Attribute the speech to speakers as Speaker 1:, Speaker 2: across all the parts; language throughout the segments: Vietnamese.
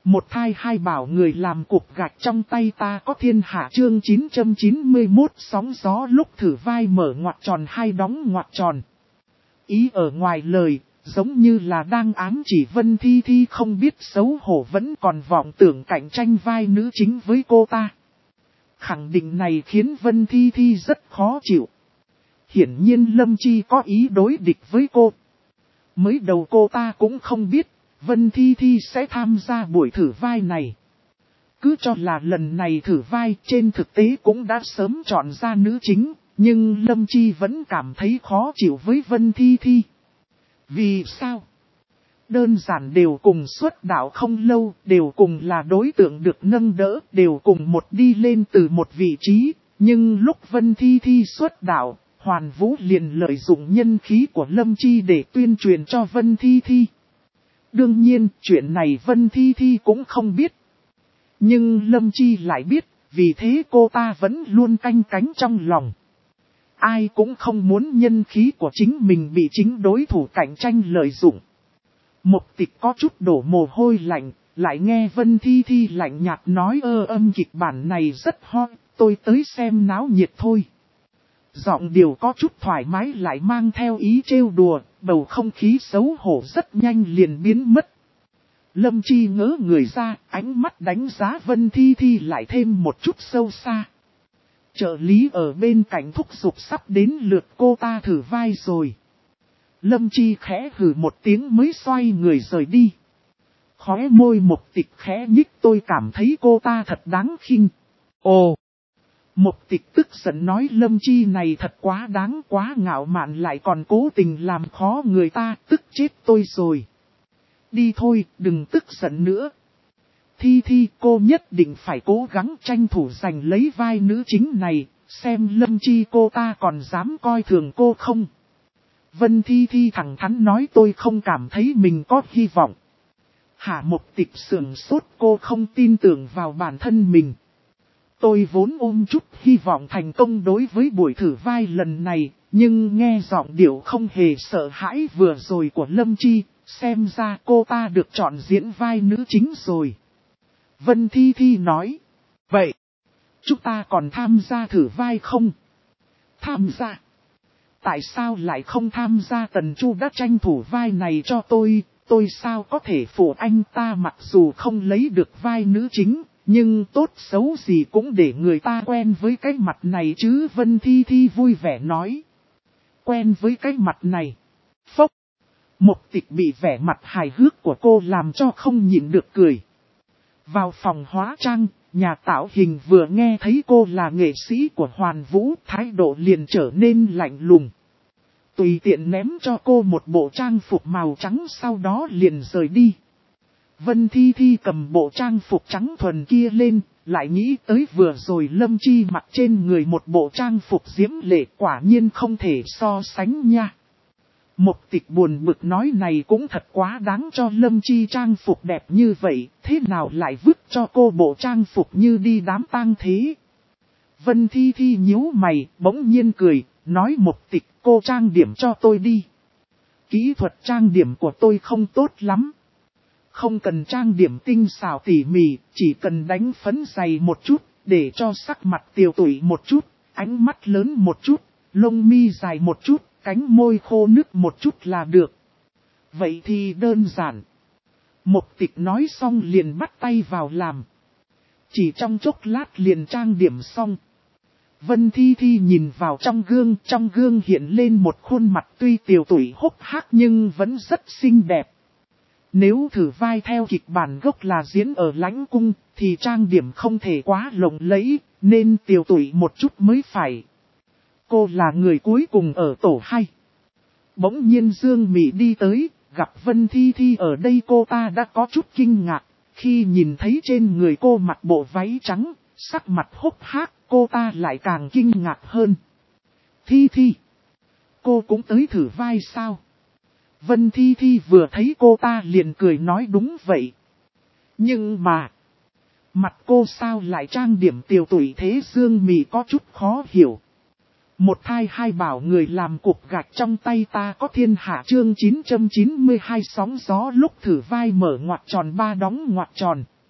Speaker 1: Một thai hai bảo người làm cục gạch trong tay ta có thiên hạ chương 991 sóng gió lúc thử vai mở ngoặc tròn hai đóng ngoặc tròn. Ý ở ngoài lời, giống như là đang ám chỉ Vân Thi Thi không biết xấu hổ vẫn còn vọng tưởng cạnh tranh vai nữ chính với cô ta. Khẳng định này khiến Vân Thi Thi rất khó chịu. Hiển nhiên Lâm Chi có ý đối địch với cô. Mới đầu cô ta cũng không biết Vân Thi Thi sẽ tham gia buổi thử vai này. Cứ cho là lần này thử vai trên thực tế cũng đã sớm chọn ra nữ chính, nhưng Lâm Chi vẫn cảm thấy khó chịu với Vân Thi Thi. Vì sao? Đơn giản đều cùng xuất đạo không lâu, đều cùng là đối tượng được nâng đỡ, đều cùng một đi lên từ một vị trí, nhưng lúc Vân Thi Thi xuất đạo, Hoàn Vũ liền lợi dụng nhân khí của Lâm Chi để tuyên truyền cho Vân Thi Thi. Đương nhiên, chuyện này Vân Thi Thi cũng không biết. Nhưng Lâm Chi lại biết, vì thế cô ta vẫn luôn canh cánh trong lòng. Ai cũng không muốn nhân khí của chính mình bị chính đối thủ cạnh tranh lợi dụng. Mộc Tịch có chút đổ mồ hôi lạnh, lại nghe Vân Thi Thi lạnh nhạt nói âm kịch bản này rất hot, tôi tới xem náo nhiệt thôi. Giọng điệu có chút thoải mái lại mang theo ý trêu đùa, bầu không khí xấu hổ rất nhanh liền biến mất. Lâm Chi ngỡ người ra, ánh mắt đánh giá Vân Thi Thi lại thêm một chút sâu xa. Trợ lý ở bên cạnh thúc giục sắp đến lượt cô ta thử vai rồi. Lâm Chi khẽ hừ một tiếng mới xoay người rời đi. Khóe môi Mộc Tịch khẽ nhích, tôi cảm thấy cô ta thật đáng khinh. Ồ! Mộc Tịch tức giận nói Lâm Chi này thật quá đáng, quá ngạo mạn, lại còn cố tình làm khó người ta, tức chết tôi rồi. Đi thôi, đừng tức giận nữa. Thi Thi, cô nhất định phải cố gắng tranh thủ giành lấy vai nữ chính này, xem Lâm Chi cô ta còn dám coi thường cô không. Vân Thi Thi thẳng thắn nói tôi không cảm thấy mình có hy vọng. Hạ Mộc Tịch sườn sốt, cô không tin tưởng vào bản thân mình. Tôi vốn ôm chút hy vọng thành công đối với buổi thử vai lần này, nhưng nghe giọng điệu không hề sợ hãi vừa rồi của Lâm Chi, xem ra cô ta được chọn diễn vai nữ chính rồi. Vân Thi Thi nói, vậy, chúng ta còn tham gia thử vai không? Tham gia? Tại sao lại không tham gia? Tần Chu đã tranh thủ vai này cho tôi sao có thể phụ anh ta, mặc dù không lấy được vai nữ chính, nhưng tốt xấu gì cũng để người ta quen với cái mặt này chứ. Vân Thi Thi vui vẻ nói, quen với cái mặt này. Phốc! Mộc Tịch bị vẻ mặt hài hước của cô làm cho không nhịn được cười. Vào phòng hóa trang, nhà tạo hình vừa nghe thấy cô là nghệ sĩ của Hoàn Vũ, thái độ liền trở nên lạnh lùng. Tùy tiện ném cho cô một bộ trang phục màu trắng, sau đó liền rời đi. Vân Thi Thi cầm bộ trang phục trắng thuần kia lên, lại nghĩ tới vừa rồi Lâm Chi mặc trên người một bộ trang phục diễm lệ, quả nhiên không thể so sánh nha. Mộc Tịch buồn bực nói này cũng thật quá đáng, cho Lâm Chi trang phục đẹp như vậy, thế nào lại vứt cho cô bộ trang phục như đi đám tang thế. Vân Thi Thi nhíu mày, bỗng nhiên cười, nói Mộc Tịch, cô trang điểm cho tôi đi. Kỹ thuật trang điểm của tôi không tốt lắm. Không cần trang điểm tinh xảo tỉ mỉ, chỉ cần đánh phấn dày một chút, để cho sắc mặt tiều tụy một chút, ánh mắt lớn một chút, lông mi dài một chút, cánh môi khô nứt một chút là được. Vậy thì đơn giản. Mộc Tịch nói xong liền bắt tay vào làm. Chỉ trong chốc lát liền trang điểm xong. Vân Thi Thi nhìn vào trong gương hiện lên một khuôn mặt tuy tiều tụy hốc hác nhưng vẫn rất xinh đẹp. Nếu thử vai theo kịch bản gốc là diễn ở Lãnh Cung, thì trang điểm không thể quá lộng lẫy, nên tiều tụy một chút mới phải. Cô là người cuối cùng ở tổ 2. Bỗng nhiên Dương Mị đi tới, gặp Vân Thi Thi ở đây cô ta đã có chút kinh ngạc, khi nhìn thấy trên người cô mặc bộ váy trắng, sắc mặt hốc hác, cô ta lại càng kinh ngạc hơn. Thi Thi, cô cũng tới thử vai sao? Vân Thi Thi vừa thấy cô ta liền cười nói đúng vậy. Nhưng mà, mặt cô sao lại trang điểm tiều tụy thế? Dương Mị có chút khó hiểu. Một thai hai bảo người làm cục gạch trong tay ta có thiên hạ chương 992 sóng gió lúc thử vai mở ngoặc tròn ba đóng ngoặc tròn.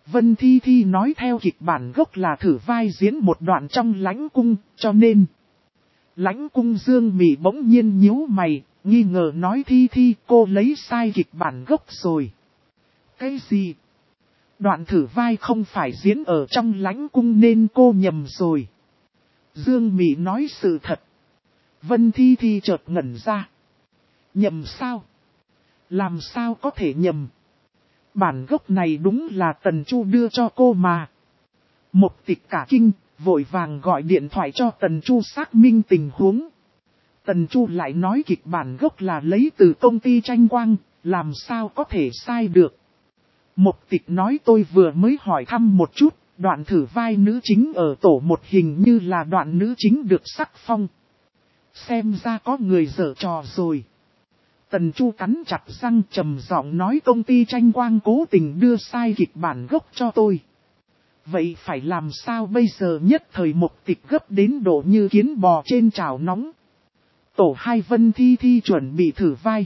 Speaker 1: Vân Thi Thi nói theo kịch bản gốc là thử vai diễn một đoạn trong lãnh cung, cho nên. Lãnh cung Dương Mị bỗng nhiên nhíu mày, nghi ngờ nói Thi Thi cô lấy sai kịch bản gốc rồi. Cái gì? Đoạn thử vai không phải diễn ở trong lãnh cung nên cô nhầm rồi. Dương Mị nói sự thật. Vân Thi Thi chợt ngẩn ra. Nhầm sao? Làm sao có thể nhầm? Bản gốc này đúng là Tần Chu đưa cho cô mà. Một Tịch cả kinh, vội vàng gọi điện thoại cho Tần Chu xác minh tình huống. Tần Chu lại nói kịch bản gốc là lấy từ công ty Tranh Quang, làm sao có thể sai được. Một Tịch nói tôi vừa mới hỏi thăm một chút, đoạn thử vai nữ chính ở tổ một hình như là đoạn nữ chính được sắc phong. Xem ra có người giở trò rồi. Tần Chu cắn chặt răng trầm giọng nói công ty Tranh Quang cố tình đưa sai kịch bản gốc cho tôi. Vậy phải làm sao bây giờ? Nhất thời Một Tịch gấp đến độ như kiến bò trên chảo nóng. Tổ 2 Vân Thi Thi chuẩn bị thử vai.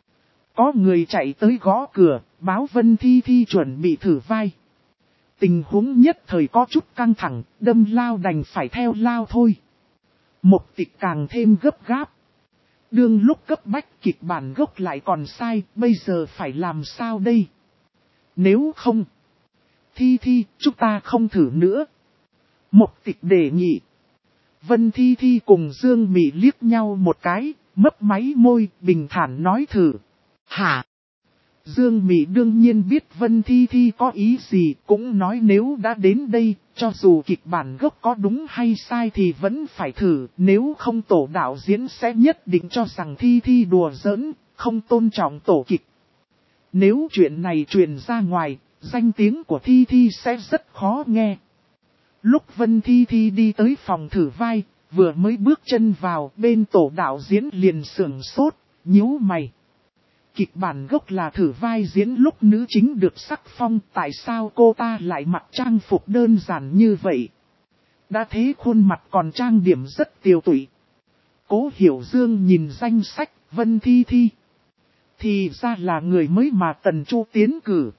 Speaker 1: Có người chạy tới gõ cửa, báo Vân Thi Thi chuẩn bị thử vai. Tình huống nhất thời có chút căng thẳng, đâm lao đành phải theo lao thôi. Một Tịch càng thêm gấp gáp. Đương lúc cấp bách kịch bản gốc lại còn sai, bây giờ phải làm sao đây? Nếu không, Thi Thi, chúng ta không thử nữa. Một Tịch đề nghị. Vân Thi Thi cùng Dương Mị liếc nhau một cái, mấp máy môi, bình thản nói thử. Hả? Dương Mị đương nhiên biết Vân Thi Thi có ý gì, cũng nói nếu đã đến đây, cho dù kịch bản gốc có đúng hay sai thì vẫn phải thử, nếu không tổ đạo diễn sẽ nhất định cho rằng Thi Thi đùa giỡn, không tôn trọng tổ kịch. Nếu chuyện này truyền ra ngoài, danh tiếng của Thi Thi sẽ rất khó nghe. Lúc Vân Thi Thi đi tới phòng thử vai, vừa mới bước chân vào, bên tổ đạo diễn liền sửng sốt, nhíu mày. Kịch bản gốc là thử vai diễn lúc nữ chính được sắc phong, tại sao cô ta lại mặc trang phục đơn giản như vậy? Đã thế khuôn mặt còn trang điểm rất tiều tụy. Cố Hiểu Dương nhìn danh sách, Vân Thi Thi. Thì ra là người mới mà Tần Chu tiến cử.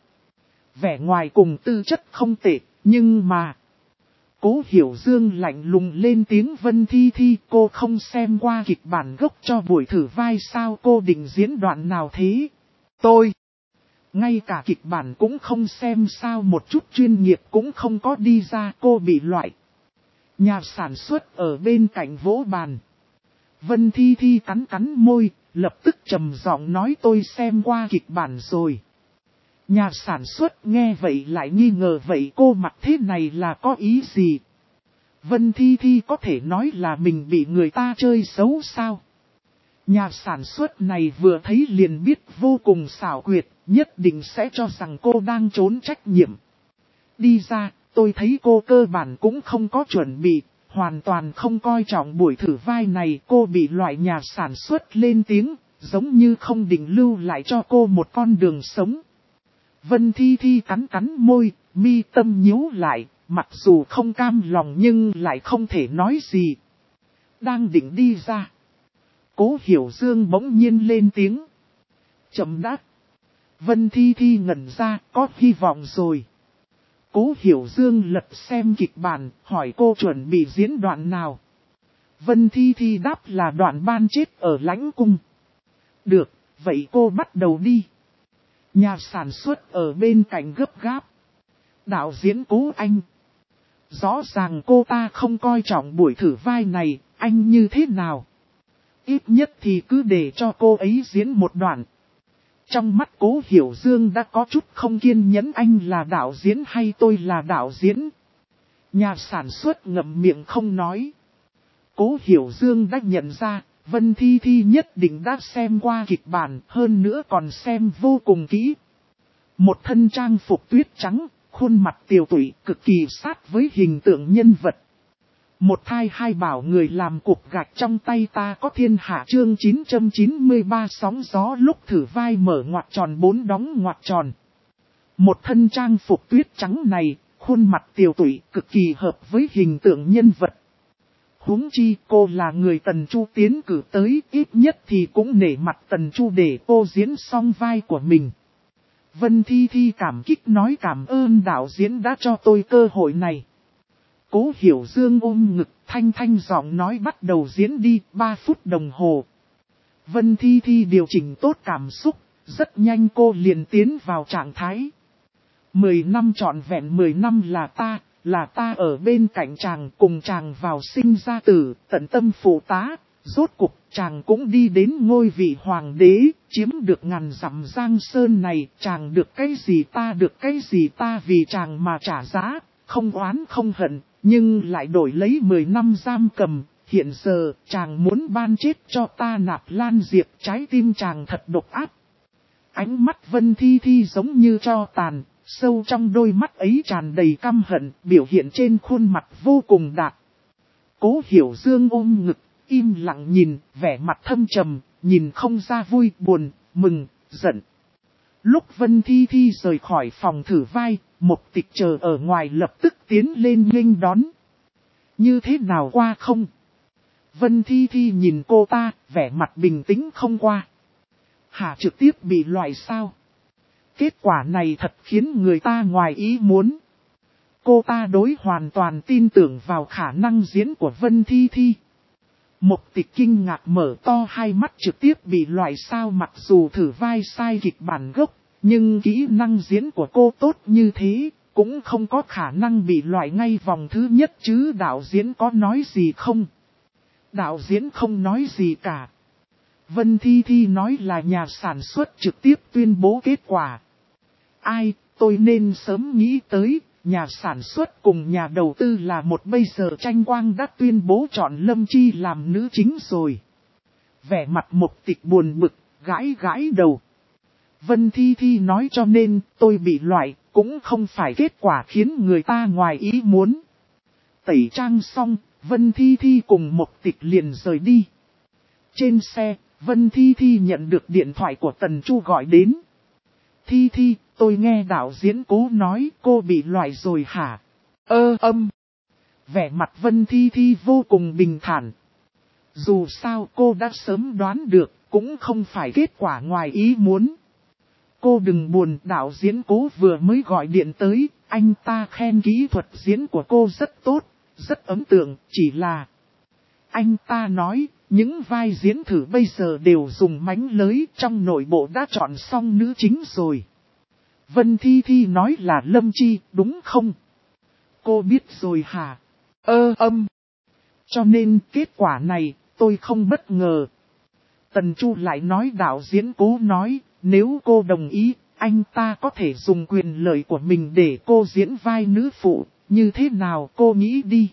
Speaker 1: Vẻ ngoài cùng tư chất không tệ, nhưng mà... Cố Hiểu Dương lạnh lùng lên tiếng Vân Thi Thi, cô không xem qua kịch bản gốc cho buổi thử vai sao? Cô định diễn đoạn nào thế? Tôi, ngay cả kịch bản cũng không xem sao? Một chút chuyên nghiệp cũng không có đi ra, cô bị loại. Nhà sản xuất ở bên cạnh vỗ bàn. Vân Thi Thi cắn cắn môi, lập tức trầm giọng nói tôi xem qua kịch bản rồi. Nhà sản xuất nghe vậy lại nghi ngờ vậy cô mặc thế này là có ý gì? Vân Thi Thi có thể nói là mình bị người ta chơi xấu sao? Nhà sản xuất này vừa thấy liền biết vô cùng xảo quyệt, nhất định sẽ cho rằng cô đang trốn trách nhiệm. Đi ra, tôi thấy cô cơ bản cũng không có chuẩn bị, hoàn toàn không coi trọng buổi thử vai này. Cô bị loại nhà sản xuất lên tiếng, giống như không định lưu lại cho cô một con đường sống. Vân Thi Thi cắn cắn môi, mi tâm nhíu lại, mặc dù không cam lòng nhưng lại không thể nói gì. Đang định đi ra. Cố Hiểu Dương bỗng nhiên lên tiếng. Chậm đã. Vân Thi Thi ngẩn ra, có hy vọng rồi. Cố Hiểu Dương lật xem kịch bản, hỏi cô chuẩn bị diễn đoạn nào. Vân Thi Thi đáp là đoạn ban chết ở lãnh cung. Được, vậy cô bắt đầu đi. Nhà sản xuất ở bên cạnh gấp gáp. Đạo diễn Cố Anh. Rõ ràng cô ta không coi trọng buổi thử vai này, anh như thế nào? Ít nhất thì cứ để cho cô ấy diễn một đoạn. Trong mắt Cố Hiểu Dương đã có chút không kiên nhẫn, anh là đạo diễn hay tôi là đạo diễn? Nhà sản xuất ngậm miệng không nói. Cố Hiểu Dương đã nhận ra, Vân Thi Thi nhất định đã xem qua kịch bản, hơn nữa còn xem vô cùng kỹ. Một thân trang phục tuyết trắng, khuôn mặt tiều tụy, cực kỳ sát với hình tượng nhân vật. Một thai hai bảo người làm cục gạch trong tay ta có thiên hạ chương 993 sóng gió lúc thử vai mở ngoặc tròn 4 đóng ngoặc tròn. Một thân trang phục tuyết trắng này, khuôn mặt tiều tụy, cực kỳ hợp với hình tượng nhân vật. Huống chi cô là người Tần Chu tiến cử tới, ít nhất thì cũng nể mặt Tần Chu để cô diễn xong vai của mình. Vân Thi Thi cảm kích nói cảm ơn đạo diễn đã cho tôi cơ hội này. Cố Hiểu Dương ôm ngực thanh thanh giọng nói bắt đầu diễn đi 3 phút đồng hồ. Vân Thi Thi điều chỉnh tốt cảm xúc, rất nhanh cô liền tiến vào trạng thái. 10 năm trọn vẹn 10 năm là ta ở bên cạnh chàng cùng chàng vào sinh ra tử, tận tâm phụ tá, rốt cục chàng cũng đi đến ngôi vị hoàng đế, chiếm được ngàn dặm giang sơn này, chàng được cái gì ta được cái gì ta vì chàng mà trả giá, không oán không hận, nhưng lại đổi lấy 10 năm giam cầm, hiện giờ chàng muốn ban chết cho ta Nạp Lan Diệp, trái tim chàng thật độc ác. Ánh mắt Vân Thi Thi giống như tro tàn. Sâu trong đôi mắt ấy tràn đầy căm hận, biểu hiện trên khuôn mặt vô cùng đạt. Cố Hiểu Dương ôm ngực, im lặng nhìn, vẻ mặt thâm trầm, nhìn không ra vui, buồn, mừng, giận. Lúc Vân Thi Thi rời khỏi phòng thử vai, Mộc Tịch chờ ở ngoài lập tức tiến lên nghênh đón. Như thế nào qua không? Vân Thi Thi nhìn cô ta, vẻ mặt bình tĩnh không qua. Hả trực tiếp bị loại sao? Kết quả này thật khiến người ta ngoài ý muốn. Cô ta đối hoàn toàn tin tưởng vào khả năng diễn của Vân Thi Thi. Mộc Tịch kinh ngạc mở to hai mắt trực tiếp bị loại sao, mặc dù thử vai sai kịch bản gốc, nhưng kỹ năng diễn của cô tốt như thế, cũng không có khả năng bị loại ngay vòng thứ nhất chứ. Đạo diễn có nói gì không? Đạo diễn không nói gì cả. Vân Thi Thi nói là nhà sản xuất trực tiếp tuyên bố kết quả. Ai, tôi nên sớm nghĩ tới, nhà sản xuất cùng nhà đầu tư là một bây giờ Tranh Quang đã tuyên bố chọn Lâm Chi làm nữ chính rồi. Vẻ mặt Mộc Tịch buồn bực, gãi gãi đầu. Vân Thi Thi nói cho nên tôi bị loại, cũng không phải kết quả khiến người ta ngoài ý muốn. Tẩy trang xong, Vân Thi Thi cùng Mộc Tịch liền rời đi. Trên xe, Vân Thi Thi nhận được điện thoại của Tần Chu gọi đến. Thi Thi, tôi nghe đạo diễn Cố nói cô bị loại rồi hả? Vẻ mặt Vân Thi Thi vô cùng bình thản. Dù sao cô đã sớm đoán được, cũng không phải kết quả ngoài ý muốn. Cô đừng buồn, đạo diễn Cố vừa mới gọi điện tới, anh ta khen kỹ thuật diễn của cô rất tốt, rất ấn tượng, chỉ là... Anh ta nói, những vai diễn thử bây giờ đều dùng mánh lới, trong nội bộ đã chọn xong nữ chính rồi. Vân Thi Thi nói là Lâm Chi, đúng không? Cô biết rồi hả? Cho nên kết quả này, tôi không bất ngờ. Tần Chu lại nói đạo diễn Cố nói, nếu cô đồng ý, anh ta có thể dùng quyền lợi của mình để cô diễn vai nữ phụ, như thế nào cô nghĩ đi?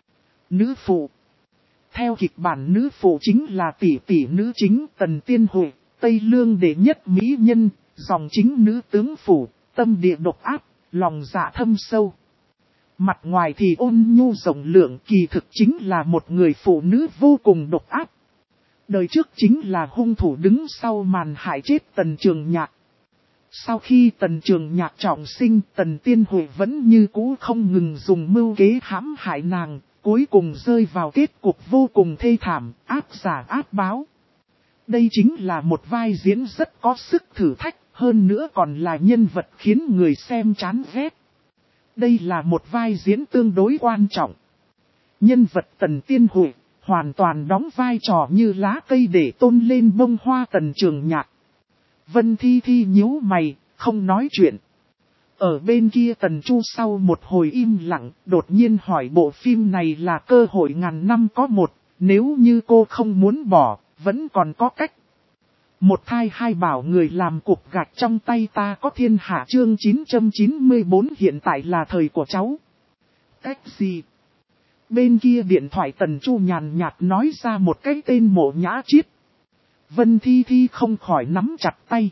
Speaker 1: Nữ phụ. Theo kịch bản nữ phụ chính là tỷ tỷ nữ chính Tần Tiên Huệ, Tây Lương đệ nhất mỹ nhân, dòng chính nữ tướng phủ, tâm địa độc ác, lòng dạ thâm sâu. Mặt ngoài thì ôn nhu rộng lượng, kỳ thực chính là một người phụ nữ vô cùng độc ác. Đời trước chính là hung thủ đứng sau màn hại chết Tần Trường Nhạc. Sau khi Tần Trường Nhạc trọng sinh, Tần Tiên Huệ vẫn như cũ không ngừng dùng mưu kế hãm hại nàng, cuối cùng rơi vào kết cục vô cùng thê thảm, ác giả ác báo. Đây chính là một vai diễn rất có sức thử thách, hơn nữa còn là nhân vật khiến người xem chán ghét. Đây là một vai diễn tương đối quan trọng. Nhân vật Tần Tiên Huệ hoàn toàn đóng vai trò như lá cây để tôn lên bông hoa Tần Trường Nhạc. Vân Thi Thi nhíu mày, không nói chuyện. Ở bên kia Tần Chu sau một hồi im lặng, đột nhiên hỏi bộ phim này là cơ hội ngàn năm có một, nếu như cô không muốn bỏ, vẫn còn có cách. Một thai hai bảo người làm cục gạch trong tay ta có thiên hạ chương 994 hiện tại là thời của cháu. Cách gì? Bên kia điện thoại Tần Chu nhàn nhạt nói ra một cái tên Mộ Nhã Chiết. Vân Thi Thi không khỏi nắm chặt tay.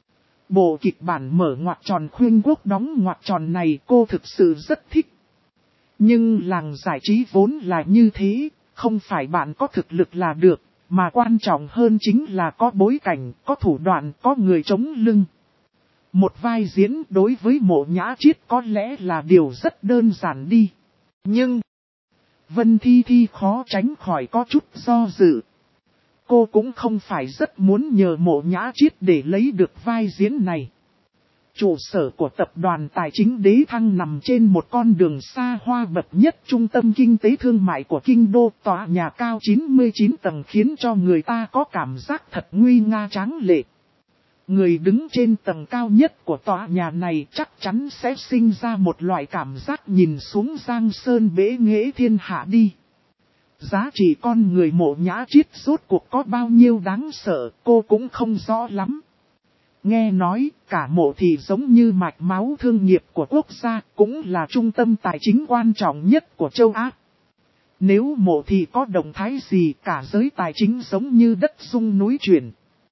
Speaker 1: Bộ kịch bản mở ngoặc tròn khuyên quốc đóng ngoặc tròn này cô thực sự rất thích. Nhưng làng giải trí vốn là như thế, không phải bạn có thực lực là được, mà quan trọng hơn chính là có bối cảnh, có thủ đoạn, có người chống lưng. Một vai diễn đối với Mộ Nhã Chiết có lẽ là điều rất đơn giản đi. Nhưng, Vân Thi Thi khó tránh khỏi có chút do dự. Cô cũng không phải rất muốn nhờ Mộ Nhã Chiết để lấy được vai diễn này. Trụ sở của tập đoàn tài chính Đế Thăng nằm trên một con đường xa hoa bậc nhất trung tâm kinh tế thương mại của kinh đô. Tòa nhà cao 99 tầng khiến cho người ta có cảm giác thật nguy nga tráng lệ. Người đứng trên tầng cao nhất của tòa nhà này chắc chắn sẽ sinh ra một loại cảm giác nhìn xuống giang sơn bế nghễ thiên hạ đi. Giá trị con người Mộ Nhã Chiết rốt cuộc có bao nhiêu đáng sợ, cô cũng không rõ lắm. Nghe nói, cả Mộ Thị giống như mạch máu thương nghiệp của quốc gia, cũng là trung tâm tài chính quan trọng nhất của châu Á. Nếu Mộ Thị có động thái gì, cả giới tài chính giống như đất rung núi chuyển.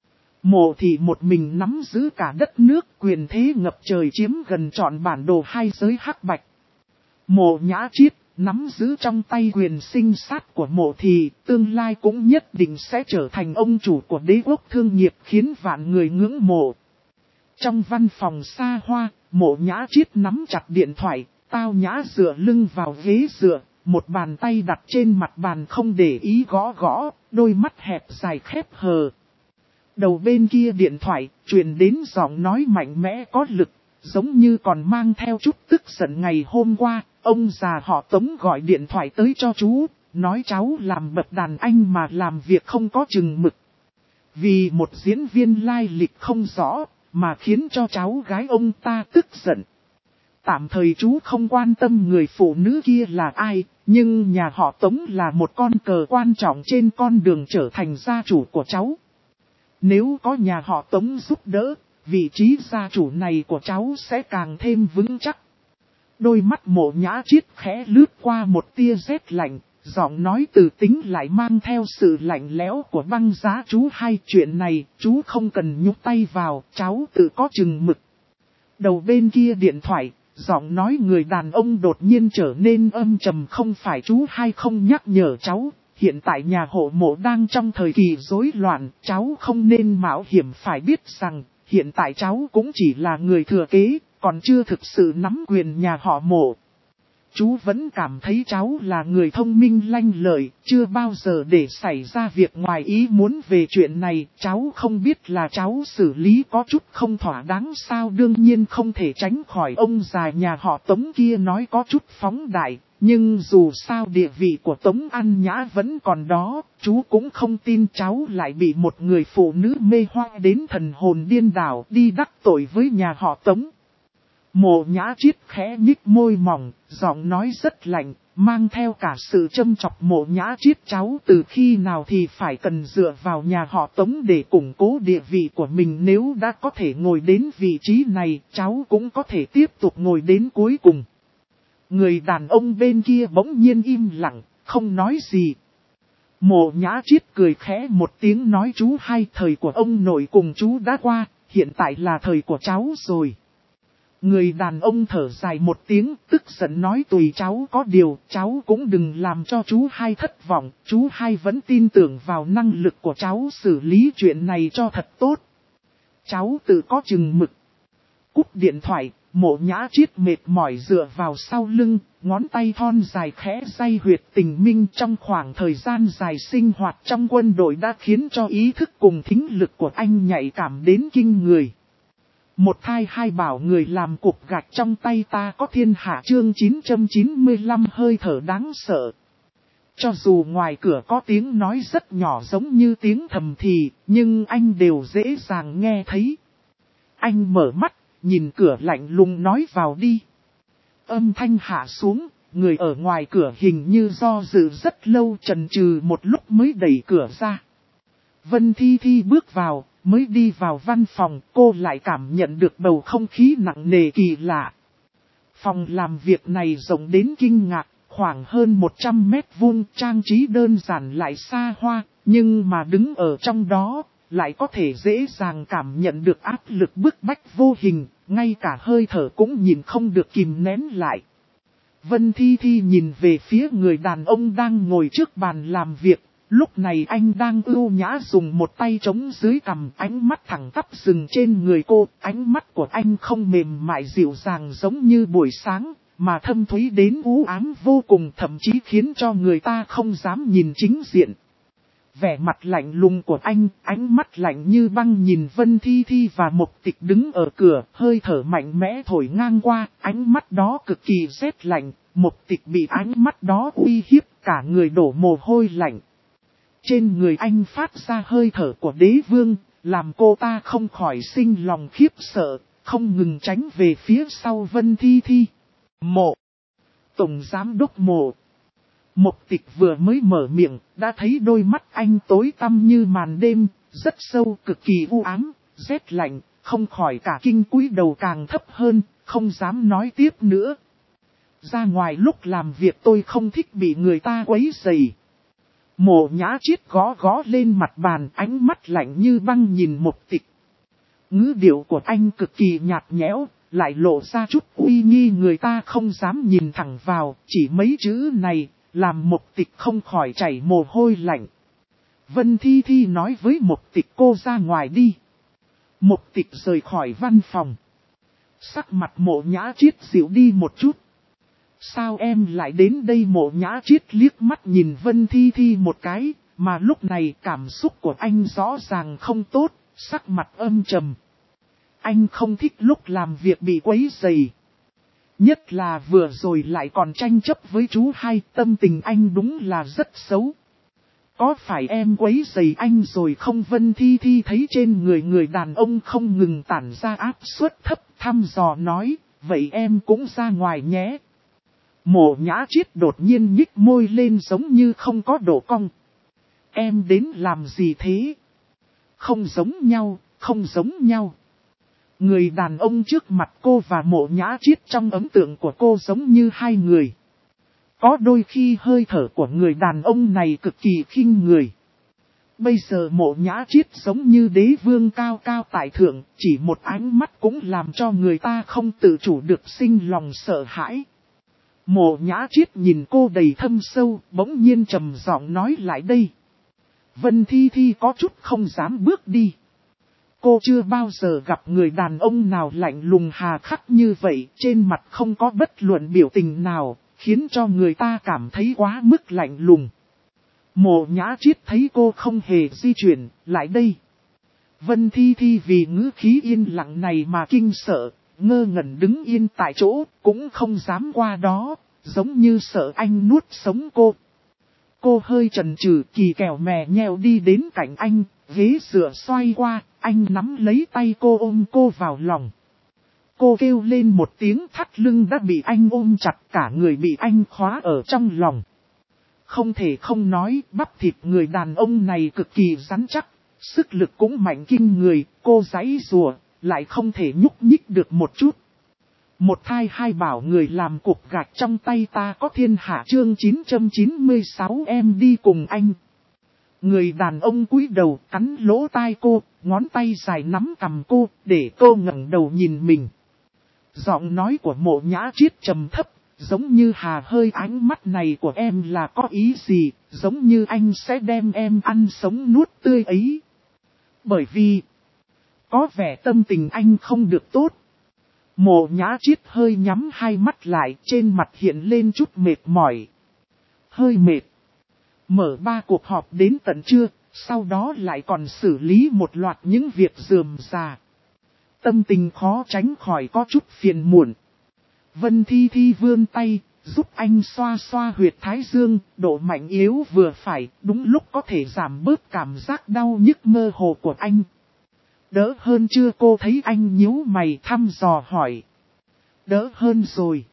Speaker 1: Mộ Thị một mình nắm giữ cả đất nước, quyền thế ngập trời chiếm gần trọn bản đồ hai giới hắc bạch. Mộ Nhã Chiết nắm giữ trong tay quyền sinh sát của Mộ Thị, tương lai cũng nhất định sẽ trở thành ông chủ của đế quốc thương nghiệp khiến vạn người ngưỡng mộ. Trong văn phòng xa hoa, Mộ Nhã Chiết nắm chặt điện thoại, tao nhã dựa lưng vào ghế dựa, một bàn tay đặt trên mặt bàn không để ý gõ gõ, đôi mắt hẹp dài khép hờ. Đầu bên kia điện thoại, truyền đến giọng nói mạnh mẽ có lực, giống như còn mang theo chút tức giận. Ngày hôm qua, ông già họ Tống gọi điện thoại tới cho chú, nói cháu làm bậc đàn anh mà làm việc không có chừng mực. Vì một diễn viên lai lịch không rõ, mà khiến cho cháu gái ông ta tức giận. Tạm thời chú không quan tâm người phụ nữ kia là ai, nhưng nhà họ Tống là một con cờ quan trọng trên con đường trở thành gia chủ của cháu. Nếu có nhà họ Tống giúp đỡ, vị trí gia chủ này của cháu sẽ càng thêm vững chắc. Đôi mắt Mộ Nhã Chiết khẽ lướt qua một tia rét lạnh, giọng nói từ tính lại mang theo sự lạnh lẽo của băng giá. Chú hai, chuyện này, chú không cần nhúc tay vào, cháu tự có chừng mực. Đầu bên kia điện thoại, giọng nói người đàn ông đột nhiên trở nên âm trầm. Không phải chú hai không nhắc nhở cháu, hiện tại nhà hộ Mộ đang trong thời kỳ rối loạn, cháu không nên mạo hiểm. Phải biết rằng, hiện tại cháu cũng chỉ là người thừa kế, còn chưa thực sự nắm quyền nhà họ Mộ. Chú vẫn cảm thấy cháu là người thông minh lanh lợi, chưa bao giờ để xảy ra việc ngoài ý muốn. Về chuyện này, cháu không biết là cháu xử lý có chút không thỏa đáng sao. Đương nhiên không thể tránh khỏi ông già nhà họ Tống kia nói có chút phóng đại, nhưng dù sao địa vị của Tống An Nhã vẫn còn đó, chú cũng không tin cháu lại bị một người phụ nữ mê hoa đến thần hồn điên đảo đi đắc tội với nhà họ Tống. Mộ Nhã Chiết khẽ nhích môi mỏng, giọng nói rất lạnh, mang theo cả sự châm chọc. Mộ Nhã Chiết, cháu từ khi nào thì phải cần dựa vào nhà họ Tống để củng cố địa vị của mình. Nếu đã có thể ngồi đến vị trí này, cháu cũng có thể tiếp tục ngồi đến cuối cùng. Người đàn ông bên kia bỗng nhiên im lặng, không nói gì. Mộ Nhã Chiết cười khẽ một tiếng nói, chú hai, thời của ông nội cùng chú đã qua, hiện tại là thời của cháu rồi. Người đàn ông thở dài một tiếng, tức giận nói, tùy cháu, có điều cháu cũng đừng làm cho chú hai thất vọng. Chú hai vẫn tin tưởng vào năng lực của cháu xử lý chuyện này cho thật tốt. Cháu tự có chừng mực. Cúp điện thoại, Mộ Nhã Chiết mệt mỏi dựa vào sau lưng, ngón tay thon dài khẽ day huyệt tình minh. Trong khoảng thời gian dài sinh hoạt trong quân đội đã khiến cho ý thức cùng thính lực của anh nhạy cảm đến kinh người. Một thai hai bảo, người làm cục gạch trong tay ta có thiên hạ. Chương 995, hơi thở đáng sợ. Cho dù ngoài cửa có tiếng nói rất nhỏ giống như tiếng thầm thì, nhưng anh đều dễ dàng nghe thấy. Anh mở mắt, nhìn cửa lạnh lùng nói, vào đi. Âm thanh hạ xuống, người ở ngoài cửa hình như do dự rất lâu, chần chừ một lúc mới đẩy cửa ra. Vân Thi Thi bước vào, mới đi vào văn phòng, cô lại cảm nhận được bầu không khí nặng nề kỳ lạ. Phòng làm việc này rộng đến kinh ngạc, khoảng hơn 100 mét vuông, trang trí đơn giản lại xa hoa, nhưng mà đứng ở trong đó, lại có thể dễ dàng cảm nhận được áp lực bức bách vô hình, ngay cả hơi thở cũng nhìn không được kìm nén lại. Vân Thi Thi nhìn về phía người đàn ông đang ngồi trước bàn làm việc. Lúc này anh đang ưu nhã dùng một tay chống dưới cằm, ánh mắt thẳng tắp dừng trên người cô. Ánh mắt của anh không mềm mại dịu dàng giống như buổi sáng, mà thâm thúy đến u ám vô cùng, thậm chí khiến cho người ta không dám nhìn chính diện. vẻ mặt lạnh lùng của anh, ánh mắt lạnh như băng nhìn Vân Thi Thi và Mộc Tịch đứng ở cửa, hơi thở mạnh mẽ thổi ngang qua, ánh mắt đó cực kỳ rét lạnh, Mộc Tịch bị ánh mắt đó uy hiếp, cả người đổ mồ hôi lạnh. Trên người anh phát ra hơi thở của đế vương, làm cô ta không khỏi sinh lòng khiếp sợ, không ngừng tránh về phía sau Vân Thi Thi. Mộ! Tổng giám đốc Mộ! Mộc Tịch vừa mới mở miệng, đã thấy đôi mắt anh tối tăm như màn đêm, rất sâu, cực kỳ u ám, rét lạnh, không khỏi cả kinh cúi đầu càng thấp hơn, không dám nói tiếp nữa. Ra ngoài lúc làm việc tôi không thích bị người ta quấy rầy. Mộ Nhã Chiết gõ gõ lên mặt bàn, ánh mắt lạnh như băng nhìn Mộc Tịch. Ngữ điệu của anh cực kỳ nhạt nhẽo, lại lộ ra chút uy nghi người ta không dám nhìn thẳng vào, chỉ mấy chữ này, làm Mộc Tịch không khỏi chảy mồ hôi lạnh. Vân Thi Thi nói với Mộc Tịch cô ra ngoài đi. Mộc Tịch rời khỏi văn phòng. Sắc mặt Mộ Nhã Chiết dịu đi một chút. Sao em lại đến đây? Mộ Nhã Chiết liếc mắt nhìn Vân Thi Thi một cái, mà lúc này cảm xúc của anh rõ ràng không tốt, sắc mặt âm trầm. Anh không thích lúc làm việc bị quấy rầy. Nhất là vừa rồi lại còn tranh chấp với chú hai, tâm tình anh đúng là rất xấu. Có phải em quấy rầy anh rồi không? Vân Thi Thi thấy trên người đàn ông không ngừng tản ra áp suất thấp, thăm dò nói, vậy em cũng ra ngoài nhé. Mộ Nhã Chiết đột nhiên nhích môi lên giống như không có độ cong. Em đến làm gì thế? Không giống nhau, không giống nhau. Người đàn ông trước mặt cô và Mộ Nhã Chiết trong ấn tượng của cô giống như hai người. Có đôi khi hơi thở của người đàn ông này cực kỳ khinh người. Bây giờ Mộ Nhã Chiết giống như đế vương cao cao tại thượng, chỉ một ánh mắt cũng làm cho người ta không tự chủ được sinh lòng sợ hãi. Mộ Nhã Chiết nhìn cô đầy thâm sâu, bỗng nhiên trầm giọng nói lại đây. Vân Thi Thi có chút không dám bước đi. Cô chưa bao giờ gặp người đàn ông nào lạnh lùng hà khắc như vậy, trên mặt không có bất luận biểu tình nào, khiến cho người ta cảm thấy quá mức lạnh lùng. Mộ Nhã Chiết thấy cô không hề di chuyển, lại đây. Vân Thi Thi vì ngữ khí yên lặng này mà kinh sợ, ngơ ngẩn đứng yên tại chỗ, cũng không dám qua đó, giống như sợ anh nuốt sống cô. Cô hơi chần chừ, kỳ kèo mè nheo đi đến cạnh anh, ghế dựa xoay qua, anh nắm lấy tay cô ôm cô vào lòng. Cô kêu lên một tiếng, thắt lưng đã bị anh ôm chặt, cả người bị anh khóa ở trong lòng. Không thể không nói, bắp thịt người đàn ông này cực kỳ rắn chắc, sức lực cũng mạnh kinh người, cô giãy giụa, lại không thể nhúc nhích được một chút. Một thai hai bảo người làm cục gạch trong tay ta có thiên hạ. Chương 996 em đi cùng anh. Người đàn ông cúi đầu cắn lỗ tai cô, ngón tay dài nắm cằm cô, để cô ngẩng đầu nhìn mình. Giọng nói của Mộ Nhã Chiết trầm thấp, giống như hà hơi, ánh mắt này của em là có ý gì, giống như anh sẽ đem em ăn sống nuốt tươi ấy. Bởi vì, có vẻ tâm tình anh không được tốt. Mộ Nhã Chiết hơi nhắm hai mắt lại, trên mặt hiện lên chút mệt mỏi. Hơi mệt. Mở 3 cuộc họp đến tận trưa, sau đó lại còn xử lý một loạt những việc rườm rà. Tâm tình khó tránh khỏi có chút phiền muộn. Vân Thi Thi vươn tay, giúp anh xoa xoa huyệt thái dương, độ mạnh yếu vừa phải, đúng lúc có thể giảm bớt cảm giác đau nhức mơ hồ của anh. Đỡ hơn chưa? Cô thấy anh nhíu mày thăm dò hỏi. Đỡ hơn rồi.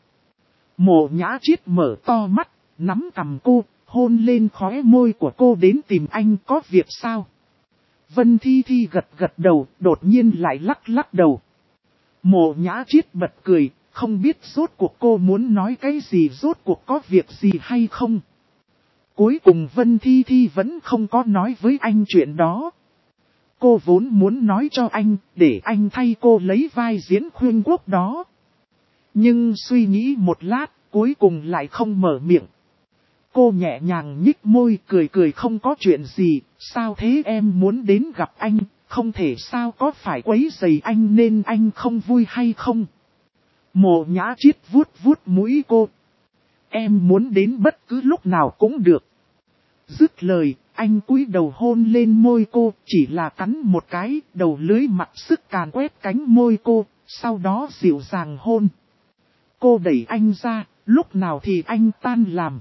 Speaker 1: Mộ Nhã Chiết mở to mắt, nắm cằm cô, hôn lên khóe môi của cô. Đến tìm anh có việc sao? Vân Thi Thi gật gật đầu, đột nhiên lại lắc lắc đầu. Mộ Nhã Chiết bật cười, không biết rốt cuộc cô muốn nói cái gì, rốt cuộc có việc gì hay không. Cuối cùng Vân Thi Thi vẫn không có nói với anh chuyện đó. Cô vốn muốn nói cho anh, để anh thay cô lấy vai diễn khuyên quốc đó. Nhưng suy nghĩ một lát, cuối cùng lại không mở miệng. Cô nhẹ nhàng nhích môi, cười cười, không có chuyện gì, sao thế em muốn đến gặp anh, không thể sao, có phải quấy rầy anh nên anh không vui hay không? Mộ Nhã Chiết vuốt vuốt mũi cô. Em muốn đến bất cứ lúc nào cũng được. Dứt lời, anh cúi đầu hôn lên môi cô, chỉ là cắn một cái, đầu lưỡi mặt sức càn quét cánh môi cô, sau đó dịu dàng hôn. Cô đẩy anh ra, lúc nào thì anh tan làm.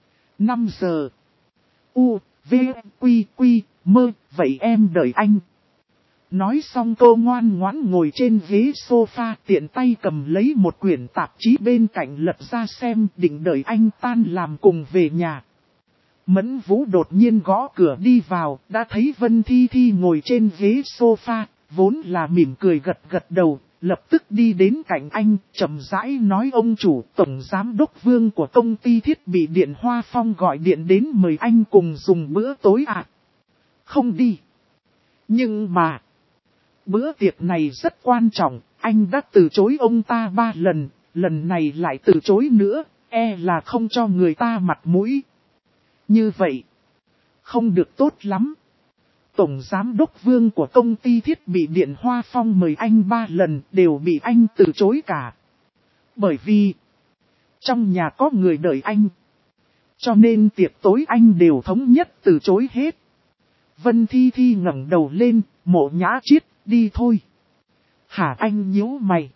Speaker 1: 5 giờ. U, V, Quy, Quy, Mơ, vậy em đợi anh. Nói xong cô ngoan ngoãn ngồi trên ghế sofa, tiện tay cầm lấy một quyển tạp chí bên cạnh lật ra xem, định đợi anh tan làm cùng về nhà. Mẫn Vũ đột nhiên gõ cửa đi vào, đã thấy Vân Thi Thi ngồi trên ghế sofa, vốn là mỉm cười gật gật đầu, lập tức đi đến cạnh anh, chậm rãi nói: ông chủ, tổng giám đốc Vương của công ty thiết bị điện Hoa Phong gọi điện đến mời anh cùng dùng bữa tối ạ. Không đi. Nhưng mà, bữa tiệc này rất quan trọng, anh đã từ chối ông ta 3 lần, lần này lại từ chối nữa, là không cho người ta mặt mũi. Như vậy, không được tốt lắm. Tổng giám đốc Vương của công ty thiết bị điện Hoa Phong mời anh 3 lần đều bị anh từ chối cả. Bởi vì, trong nhà có người đợi anh. Cho nên tiệc tối anh đều thống nhất từ chối hết. Vân Thi Thi ngẩng đầu lên, Mộ Nhã Chiết, đi thôi. Hả? Anh nhíu mày.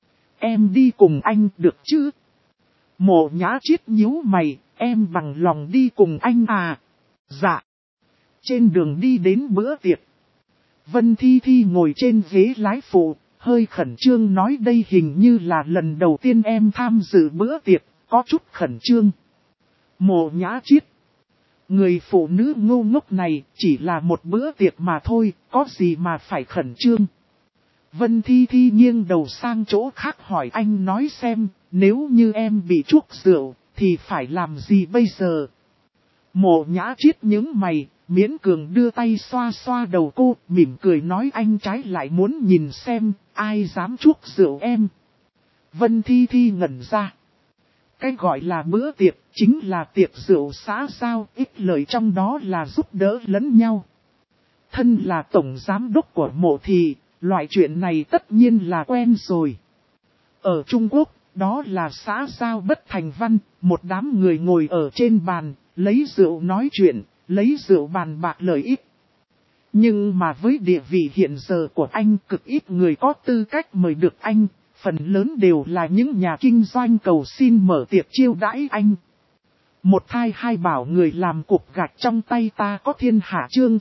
Speaker 1: Em đi cùng anh được chứ? Mộ Nhã Chiết nhíu mày, em bằng lòng đi cùng anh à? Dạ. Trên đường đi đến bữa tiệc, Vân Thi Thi ngồi trên ghế lái phụ, hơi khẩn trương nói đây hình như là lần đầu tiên em tham dự bữa tiệc, có chút khẩn trương. Mộ Nhã Chiết, người phụ nữ ngu ngốc này chỉ là một bữa tiệc mà thôi, có gì mà phải khẩn trương. Vân Thi Thi nghiêng đầu sang chỗ khác hỏi anh nói xem, nếu như em bị chuốc rượu, thì phải làm gì bây giờ? Mộ Nhã Chiết nhướng mày, miễn cường đưa tay xoa xoa đầu cô, mỉm cười nói anh trái lại muốn nhìn xem, ai dám chuốc rượu em. Vân Thi Thi ngẩn ra. Cái gọi là bữa tiệc, chính là tiệc rượu xã giao, ít lời trong đó là giúp đỡ lẫn nhau. Thân là tổng giám đốc của Mộ thì, loại chuyện này tất nhiên là quen rồi. Ở Trung Quốc, đó là xã giao bất thành văn, một đám người ngồi ở trên bàn, lấy rượu nói chuyện, lấy rượu bàn bạc lợi ích. Nhưng mà với địa vị hiện giờ của anh, cực ít người có tư cách mời được anh, phần lớn đều là những nhà kinh doanh cầu xin mở tiệc chiêu đãi anh. Một thai hai bảo người làm cục gạch trong tay ta có thiên hạ chương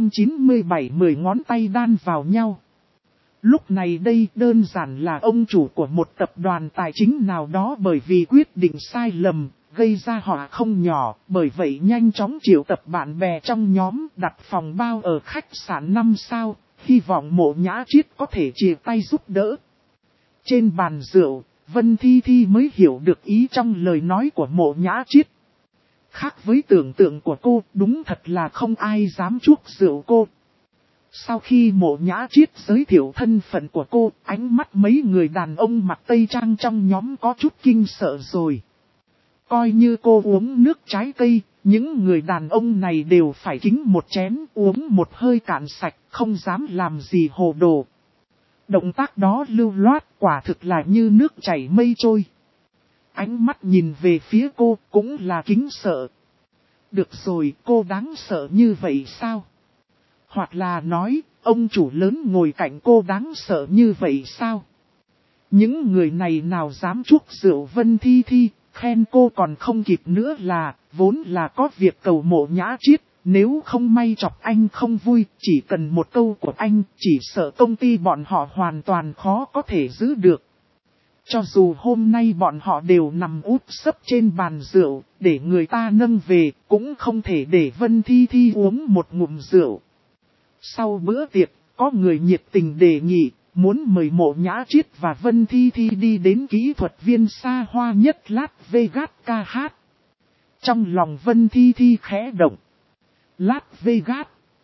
Speaker 1: 997 10 ngón tay đan vào nhau. Lúc này đây đơn giản là ông chủ của một tập đoàn tài chính nào đó bởi vì quyết định sai lầm, gây ra họa không nhỏ, bởi vậy nhanh chóng triệu tập bạn bè trong nhóm đặt phòng bao ở khách sạn 5 sao, hy vọng Mộ Nhã Chiết có thể chia tay giúp đỡ. Trên bàn rượu, Vân Thi Thi mới hiểu được ý trong lời nói của Mộ Nhã Chiết. Khác với tưởng tượng của cô, đúng thật là không ai dám chuốc rượu cô. Sau khi Mộ Nhã Chiết giới thiệu thân phận của cô, ánh mắt mấy người đàn ông mặc tây trang trong nhóm có chút kinh sợ rồi. Coi như cô uống nước trái cây, những người đàn ông này đều phải kính một chén uống một hơi cạn sạch, không dám làm gì hồ đồ. Động tác đó lưu loát quả thực là như nước chảy mây trôi. Ánh mắt nhìn về phía cô cũng là kính sợ. Được rồi, cô đáng sợ như vậy sao? Hoặc là nói, ông chủ lớn ngồi cạnh cô đáng sợ như vậy sao? Những người này nào dám chuốc rượu Vân Thi Thi, khen cô còn không kịp nữa là, vốn là có việc cầu Mộ Nhã Chiết, nếu không may chọc anh không vui, chỉ cần một câu của anh, chỉ sợ công ty bọn họ hoàn toàn khó có thể giữ được. Cho dù hôm nay bọn họ đều nằm úp sấp trên bàn rượu, để người ta nâng về, cũng không thể để Vân Thi Thi uống một ngụm rượu. Sau bữa tiệc, có người nhiệt tình đề nghị, muốn mời Mộ Nhã Chiết và Vân Thi Thi đi đến kỹ thuật viên xa hoa nhất Las Vegas ca hát. Trong lòng Vân Thi Thi khẽ động. Las Vegas,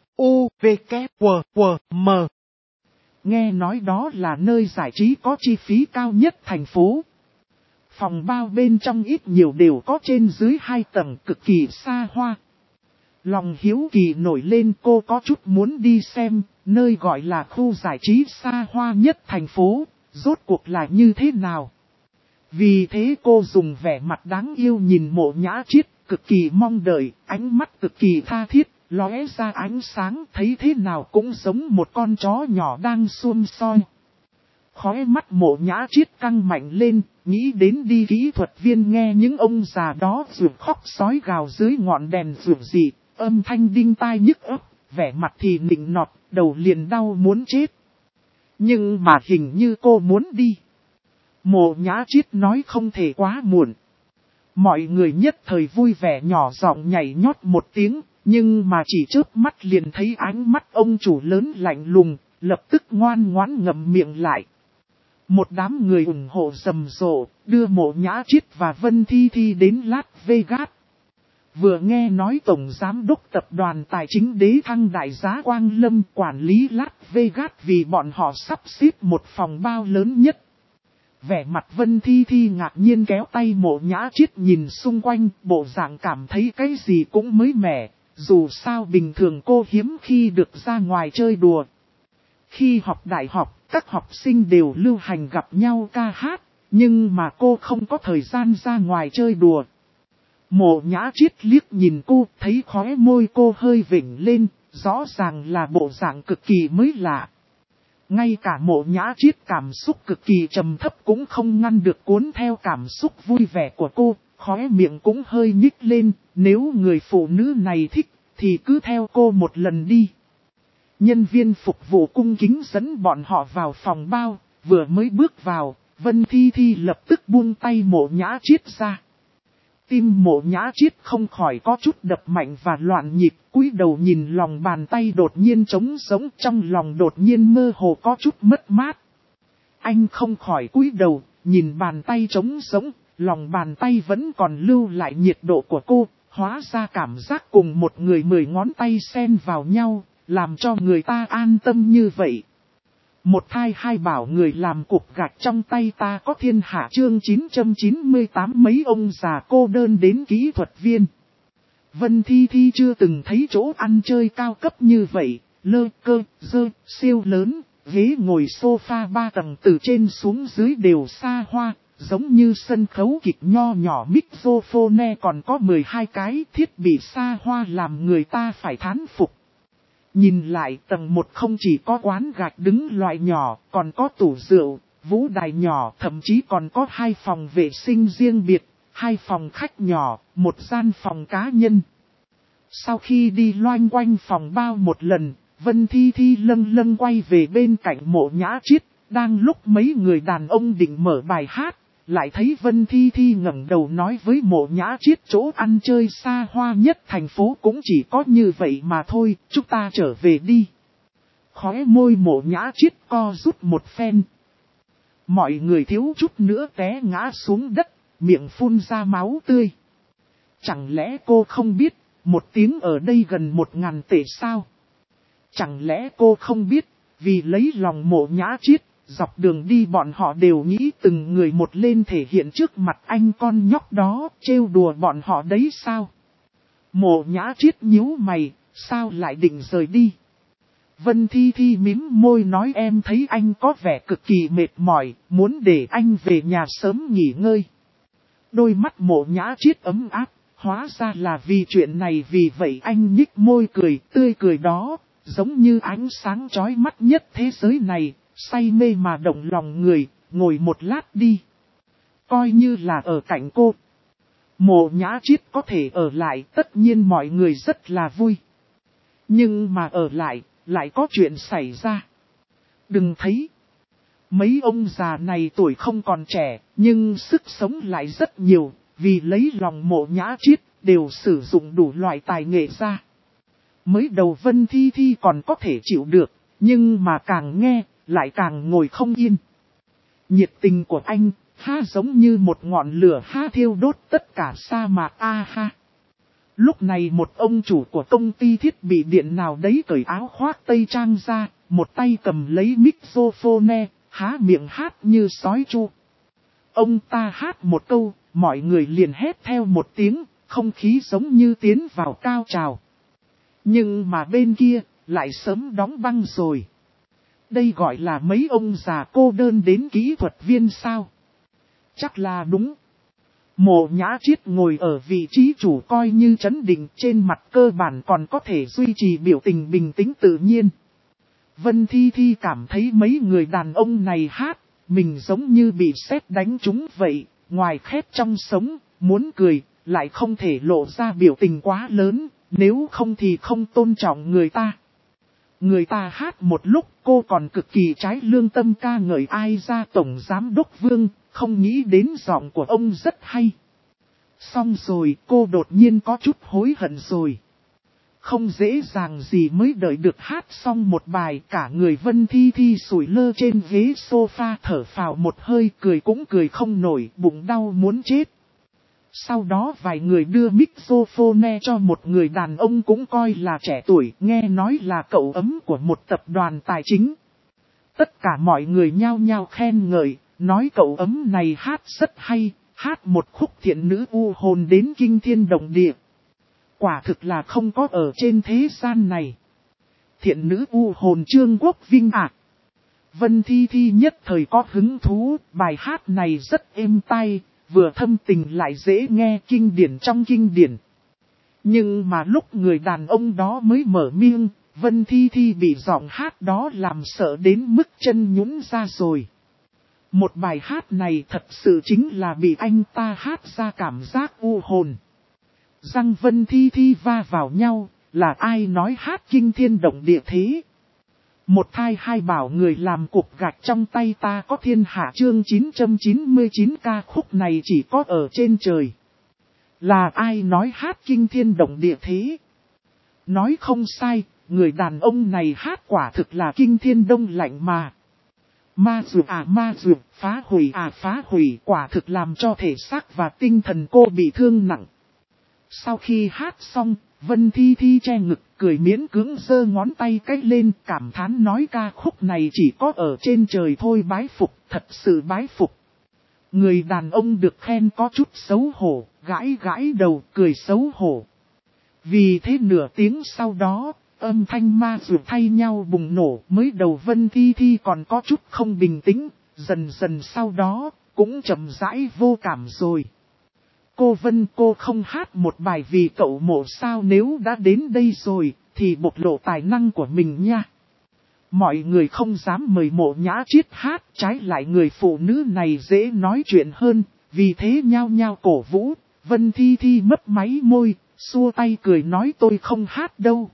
Speaker 1: U-V-K-W-W-M. Nghe nói đó là nơi giải trí có chi phí cao nhất thành phố. Phòng bao bên trong ít nhiều đều có trên dưới 2 tầng cực kỳ xa hoa. Lòng hiếu kỳ nổi lên cô có chút muốn đi xem, nơi gọi là khu giải trí xa hoa nhất thành phố, rốt cuộc là như thế nào. Vì thế cô dùng vẻ mặt đáng yêu nhìn Mộ Nhã Chiết, cực kỳ mong đợi, ánh mắt cực kỳ tha thiết, lóe ra ánh sáng, thấy thế nào cũng giống một con chó nhỏ đang xum soi. Khóe mắt Mộ Nhã Chiết căng mạnh lên, nghĩ đến đi kỹ thuật viên nghe những ông già đó rượu khóc sói gào dưới ngọn đèn rượu dị, âm thanh đinh tai nhức óc, vẻ mặt thì nịnh nọt, đầu liền đau muốn chết. Nhưng mà hình như cô muốn đi. Mộ Nhã Chiết nói không thể quá muộn. Mọi người nhất thời vui vẻ nhỏ giọng nhảy nhót một tiếng, nhưng mà chỉ chớp mắt liền thấy ánh mắt ông chủ lớn lạnh lùng, lập tức ngoan ngoãn ngậm miệng lại. Một đám người ủng hộ rầm rộ, đưa Mộ Nhã Chiết và Vân Thi Thi đến Las Vegas. Vừa nghe nói Tổng Giám đốc Tập đoàn Tài chính Đế Thăng Đại Giá Quang Lâm quản lý Las Vegas vì bọn họ sắp xếp một phòng bao lớn nhất. Vẻ mặt Vân Thi Thi ngạc nhiên kéo tay Mộ Nhã Chiết nhìn xung quanh, bộ dạng cảm thấy cái gì cũng mới mẻ, dù sao bình thường cô hiếm khi được ra ngoài chơi đùa. Khi học đại học, các học sinh đều lưu hành gặp nhau ca hát, nhưng mà cô không có thời gian ra ngoài chơi đùa. Mộ Nhã Chiết liếc nhìn cô, thấy khóe môi cô hơi vểnh lên, rõ ràng là bộ dạng cực kỳ mới lạ. Ngay cả Mộ Nhã Chiết cảm xúc cực kỳ trầm thấp cũng không ngăn được cuốn theo cảm xúc vui vẻ của cô, khóe miệng cũng hơi nhích lên, nếu người phụ nữ này thích, thì cứ theo cô một lần đi. Nhân viên phục vụ cung kính dẫn bọn họ vào phòng bao, vừa mới bước vào, Vân Thi Thi lập tức buông tay Mộ Nhã Chiết ra. Tim Mộ Nhã Chiết không khỏi có chút đập mạnh và loạn nhịp, cúi đầu nhìn lòng bàn tay đột nhiên trống rỗng, trong lòng đột nhiên mơ hồ có chút mất mát. Anh không khỏi cúi đầu, nhìn bàn tay trống rỗng, lòng bàn tay vẫn còn lưu lại nhiệt độ của cô, hóa ra cảm giác cùng một người 10 ngón tay xen vào nhau, làm cho người ta an tâm như vậy. Một thai hai bảo người làm cục gạch trong tay ta có thiên hạ chương 998 mấy ông già cô đơn đến kỹ thuật viên. Vân Thi Thi chưa từng thấy chỗ ăn chơi cao cấp như vậy, lơ cơ, dơ, siêu lớn, ghế ngồi sofa 3 tầng từ trên xuống dưới đều xa hoa, giống như sân khấu kịch nho nhỏ mixophone còn có 12 cái thiết bị xa hoa làm người ta phải thán phục. Nhìn lại tầng 1 không chỉ có quán gạch đứng loại nhỏ, còn có tủ rượu, vũ đài nhỏ, thậm chí còn có 2 phòng vệ sinh riêng biệt, 2 phòng khách nhỏ, 1 gian phòng cá nhân. Sau khi đi loanh quanh phòng bao một lần, Vân Thi Thi lâng lâng quay về bên cạnh Mộ Nhã Chiết, đang lúc mấy người đàn ông định mở bài hát. Lại thấy Vân Thi Thi ngẩng đầu nói với Mộ Nhã Chiết chỗ ăn chơi xa hoa nhất thành phố cũng chỉ có như vậy mà thôi, chúng ta trở về đi. Khóe môi Mộ Nhã Chiết co rút một phen. Mọi người thiếu chút nữa té ngã xuống đất, miệng phun ra máu tươi. Chẳng lẽ cô không biết, một tiếng ở đây gần 1000 tệ sao? Chẳng lẽ cô không biết, vì lấy lòng Mộ Nhã Chiết, dọc đường đi bọn họ đều nghĩ từng người một lên thể hiện trước mặt anh con nhóc đó, trêu đùa bọn họ đấy sao? Mộ Nhã Chiết nhíu mày, sao lại định rời đi? Vân Thi Thi mím môi nói em thấy anh có vẻ cực kỳ mệt mỏi, muốn để anh về nhà sớm nghỉ ngơi. Đôi mắt Mộ Nhã Chiết ấm áp, hóa ra là vì chuyện này, vì vậy anh nhích môi cười, tươi cười đó, giống như ánh sáng chói mắt nhất thế giới này. Say mê mà động lòng người, ngồi một lát đi. Coi như là ở cạnh cô. Mộ Nhã Chiết có thể ở lại, tất nhiên mọi người rất là vui. Nhưng mà ở lại có chuyện xảy ra. Đừng thấy. Mấy ông già này tuổi không còn trẻ, nhưng sức sống lại rất nhiều, vì lấy lòng Mộ Nhã Chiết, đều sử dụng đủ loại tài nghệ ra. Mới đầu Vân Thi Thi còn có thể chịu được, nhưng mà càng nghe, lại càng ngồi không yên. Nhiệt tình của anh, ha giống như một ngọn lửa ha thiêu đốt tất cả sa mạc ha. Lúc này một ông chủ của công ty thiết bị điện nào đấy cởi áo khoác tây trang ra, một tay cầm lấy mixophone, há miệng hát như sói chu. Ông ta hát một câu, mọi người liền hét theo một tiếng, không khí giống như tiến vào cao trào. Nhưng mà bên kia, lại sớm đóng băng rồi. Đây gọi là mấy ông già cô đơn đến kỹ thuật viên sao? Chắc là đúng. Mộ Nhã Chiết ngồi ở vị trí chủ coi như trấn định, trên mặt cơ bản còn có thể duy trì biểu tình bình tĩnh tự nhiên. Vân Thi Thi cảm thấy mấy người đàn ông này hát, mình giống như bị sét đánh trúng vậy, ngoài khép trong sống, muốn cười, lại không thể lộ ra biểu tình quá lớn, nếu không thì không tôn trọng người ta. Người ta hát một lúc cô còn cực kỳ trái lương tâm ca ngợi ai ra tổng giám đốc Vương, không nghĩ đến giọng của ông rất hay. Xong rồi cô đột nhiên có chút hối hận rồi. Không dễ dàng gì mới đợi được hát xong một bài, cả người Vân Thi Thi sủi lơ trên ghế sofa thở phào một hơi, cười cũng cười không nổi, bụng đau muốn chết. Sau đó vài người đưa microphone cho một người đàn ông cũng coi là trẻ tuổi, nghe nói là cậu ấm của một tập đoàn tài chính. Tất cả mọi người nhao nhao khen ngợi, nói cậu ấm này hát rất hay, hát một khúc thiện nữ u hồn đến kinh thiên động địa. Quả thực là không có ở trên thế gian này. Thiện nữ u hồn Trương Quốc Vinh ạ. Vân Thi Thi nhất thời có hứng thú, bài hát này rất êm tai, vừa thâm tình lại dễ nghe, kinh điển trong kinh điển. Nhưng mà lúc người đàn ông đó mới mở miệng, Vân Thi Thi bị giọng hát đó làm sợ đến mức chân nhũn ra rồi. Một bài hát này thật sự chính là bị anh ta hát ra cảm giác u hồn. Răng Vân Thi Thi va vào nhau, là ai nói hát kinh thiên động địa thế? Một thai hai bảo người làm cục gạch trong tay ta có thiên hạ chương 999 ca khúc này chỉ có ở trên trời. Là ai nói hát kinh thiên động địa thế? Nói không sai, người đàn ông này hát quả thực là kinh thiên đông lạnh mà. Ma dược, phá hủy quả thực làm cho thể xác và tinh thần cô bị thương nặng. Sau khi hát xong, Vân Thi Thi che ngực, cười miễn cưỡng giơ ngón tay cách lên, cảm thán nói ca khúc này chỉ có ở trên trời thôi, bái phục, thật sự bái phục. Người đàn ông được khen có chút xấu hổ, gãi gãi đầu, cười xấu hổ. Vì thế nửa tiếng sau đó, âm thanh ma dược thay nhau bùng nổ, mới đầu Vân Thi Thi còn có chút không bình tĩnh, dần dần sau đó, cũng chậm rãi vô cảm rồi. Cô Vân, cô không hát một bài vì cậu Mộ sao? Nếu đã đến đây rồi, thì bộc lộ tài năng của mình nha. Mọi người không dám mời Mộ Nhã Chiết hát, trái lại người phụ nữ này dễ nói chuyện hơn, vì thế nhao nhao cổ vũ. Vân Thi Thi mấp máy môi, xua tay cười nói tôi không hát đâu.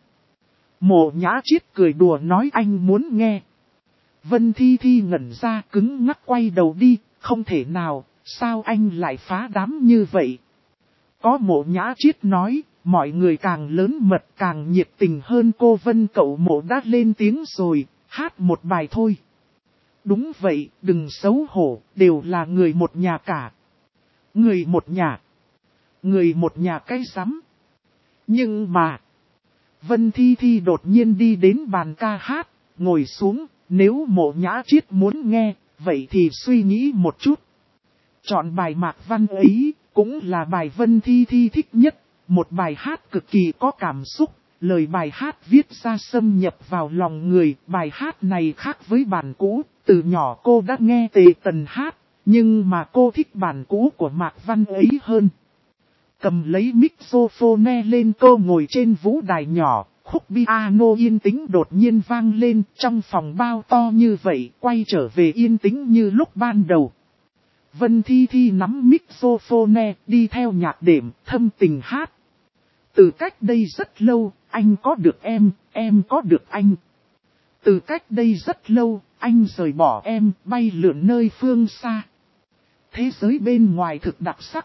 Speaker 1: Mộ Nhã Chiết cười đùa nói anh muốn nghe. Vân Thi Thi ngẩn ra cứng ngắc quay đầu đi, không thể nào. Sao anh lại phá đám như vậy? Có Mộ Nhã Chiết nói, mọi người càng lớn mật càng nhiệt tình hơn. Cô Vân cậu Mộ đã lên tiếng rồi, hát một bài thôi. Đúng vậy, đừng xấu hổ, đều là người một nhà cả. Người một nhà. Người một nhà cái rắm. Nhưng mà, Vân Thi Thi đột nhiên đi đến bàn ca hát, ngồi xuống, nếu Mộ Nhã Chiết muốn nghe, vậy thì suy nghĩ một chút. Chọn bài Mạc Văn ấy, cũng là bài Vân Thi Thi thích nhất, một bài hát cực kỳ có cảm xúc, lời bài hát viết ra xâm nhập vào lòng người. Bài hát này khác với bản cũ, từ nhỏ cô đã nghe Tề Tần hát, nhưng mà cô thích bản cũ của Mạc Văn ấy hơn. Cầm lấy microphone lên, cô ngồi trên vũ đài nhỏ, khúc piano yên tĩnh đột nhiên vang lên, trong phòng bao to như vậy, quay trở về yên tĩnh như lúc ban đầu. Vân Thi Thi nắm microphone, đi theo nhạc đệm, thâm tình hát. Từ cách đây rất lâu, anh có được em có được anh. Từ cách đây rất lâu, anh rời bỏ em, bay lượn nơi phương xa. Thế giới bên ngoài thực đặc sắc.